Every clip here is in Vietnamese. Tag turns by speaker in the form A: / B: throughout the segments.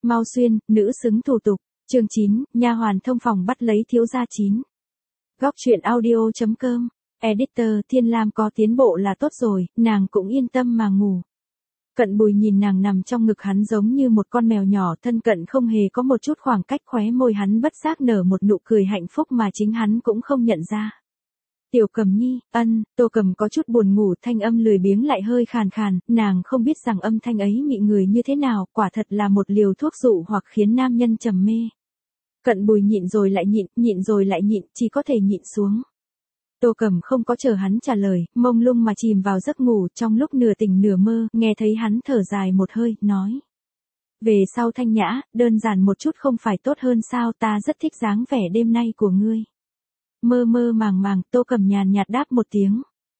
A: Mau xuyên, nữ xứng thủ tục. Chương 9, nha hoàn thông phòng bắt lấy thiếu gia 9. Góc truyện audio.com. Editor Thiên Lam có tiến bộ là tốt rồi, nàng cũng yên tâm mà ngủ. Cận Bùi nhìn nàng nằm trong ngực hắn giống như một con mèo nhỏ, thân cận không hề có một chút khoảng cách, khóe môi hắn bất giác nở một nụ cười hạnh phúc mà chính hắn cũng không nhận ra. Tiểu Cầm Nhi, Tô Cầm có chút buồn ngủ, thanh âm lười biếng lại hơi khàn khàn, nàng không biết rằng âm thanh ấy mị người như thế nào, quả thật là một liều thuốc dụ hoặc khiến nam nhân trầm mê. Cận Bùi nhịn rồi lại nhịn rồi lại nhịn, chỉ có thể nhịn xuống. Tô Cầm không có chờ hắn trả lời, mông lung mà chìm vào giấc ngủ, trong lúc nửa tỉnh nửa mơ, nghe thấy hắn thở dài một hơi, nói. Về sau thanh nhã, đơn giản một chút không phải tốt hơn sao, ta rất thích dáng vẻ đêm nay của ngươi. Mơ mơ màng màng, Tô Cầm nhàn nhạt đáp một tiếng.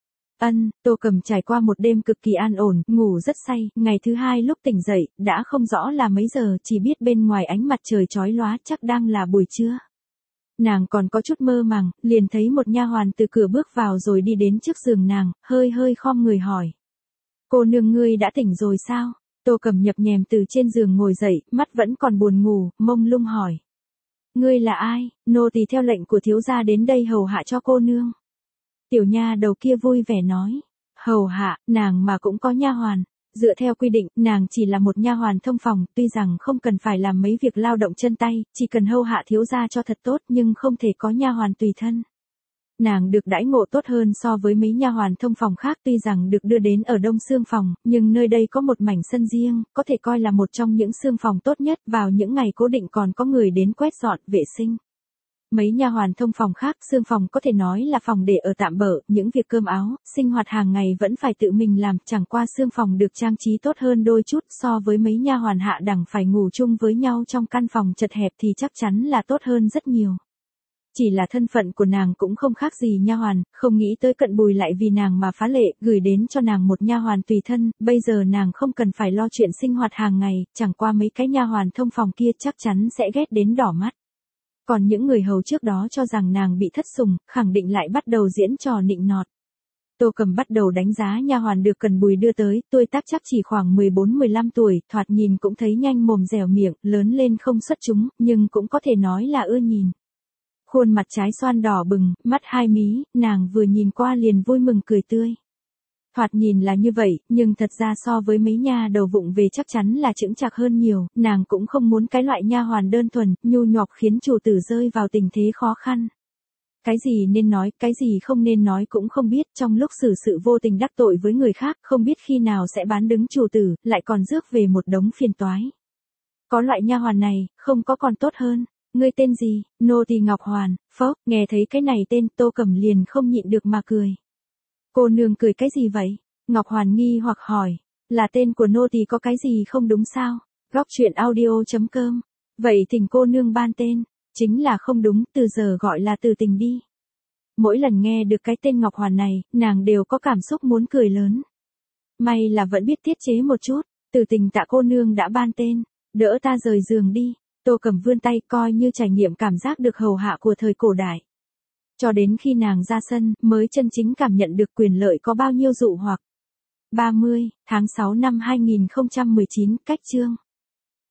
A: Tô Cầm trải qua một đêm cực kỳ an ổn, ngủ rất say, ngày thứ hai lúc tỉnh dậy, đã không rõ là mấy giờ, chỉ biết bên ngoài ánh mặt trời chói lóa chắc đang là buổi trưa. Nàng còn có chút mơ màng, liền thấy một nha hoàn từ cửa bước vào rồi đi đến trước giường nàng, hơi khom người hỏi. Cô nương ngươi đã tỉnh rồi sao? Tô Cầm nhập nhèm từ trên giường ngồi dậy, mắt vẫn còn buồn ngủ, mông lung hỏi. Ngươi là ai? Nô tỳ theo lệnh của thiếu gia đến đây hầu hạ cho cô nương. Tiểu nha đầu kia vui vẻ nói. Hầu hạ, nàng mà cũng có nha hoàn. Dựa theo quy định, nàng chỉ là một nha hoàn thông phòng, tuy rằng không cần phải làm mấy việc lao động chân tay, chỉ cần hầu hạ thiếu gia cho thật tốt, nhưng không thể có nha hoàn tùy thân. Nàng được đãi ngộ tốt hơn so với mấy nha hoàn thông phòng khác, tuy rằng được đưa đến ở Đông Xương phòng, nhưng nơi đây có một mảnh sân riêng, có thể coi là một trong những xương phòng tốt nhất, vào những ngày cố định còn có người đến quét dọn, vệ sinh. Mấy nha hoàn thông phòng khác, xương phòng có thể nói là phòng để ở tạm bợ, những việc cơm áo, sinh hoạt hàng ngày vẫn phải tự mình làm, chẳng qua xương phòng được trang trí tốt hơn đôi chút so với mấy nha hoàn hạ đẳng phải ngủ chung với nhau trong căn phòng chật hẹp thì chắc chắn là tốt hơn rất nhiều. Chỉ là thân phận của nàng cũng không khác gì nha hoàn, không nghĩ tới Cận Bùi lại vì nàng mà phá lệ, gửi đến cho nàng một nha hoàn tùy thân, bây giờ nàng không cần phải lo chuyện sinh hoạt hàng ngày, chẳng qua mấy cái nha hoàn thông phòng kia chắc chắn sẽ ghét đến đỏ mắt. Còn những người hầu trước đó cho rằng nàng bị thất sủng, khẳng định lại bắt đầu diễn trò nịnh nọt. Tô Cầm bắt đầu đánh giá nha hoàn được Cận Bùi đưa tới, tuổi tác chắc chỉ khoảng 14-15 tuổi, thoạt nhìn cũng thấy nhanh mồm dẻo miệng, lớn lên không xuất chúng, nhưng cũng có thể nói là ưa nhìn. Khuôn mặt trái xoan đỏ bừng, mắt hai mí, nàng vừa nhìn qua liền vui mừng cười tươi. Thoạt nhìn là như vậy, nhưng thật ra so với mấy nha đầu vụng về chắc chắn là chững chạc hơn nhiều, nàng cũng không muốn cái loại nha hoàn đơn thuần, nhu nhọc khiến chủ tử rơi vào tình thế khó khăn. Cái gì nên nói, cái gì không nên nói cũng không biết, trong lúc xử sự vô tình đắc tội với người khác, không biết khi nào sẽ bán đứng chủ tử, lại còn rước về một đống phiền toái. Có loại nha hoàn này, không có còn tốt hơn. Ngươi tên gì? Nô tỳ Ngọc Hoàn. Phốc, nghe thấy cái này tên, Tô Cầm liền không nhịn được mà cười. Cô nương cười cái gì vậy? Ngọc Hoàn nghi hoặc hỏi. Là tên của nô tỳ có cái gì không đúng sao? Góc truyện audio.com. Vậy thỉnh cô nương ban tên. Chính là không đúng, từ giờ gọi là Từ Tình đi. Mỗi lần nghe được cái tên Ngọc Hoàn này, nàng đều có cảm xúc muốn cười lớn. May là vẫn biết tiết chế một chút. Từ Tình tạ cô nương đã ban tên. Đỡ ta rời giường đi. Tô Cầm vươn tay coi như trải nghiệm cảm giác được hầu hạ của thời cổ đại. Cho đến khi nàng ra sân, mới chân chính cảm nhận được quyền lợi có bao nhiêu dụ hoặc. 30, tháng 6 năm 2019, cách chương.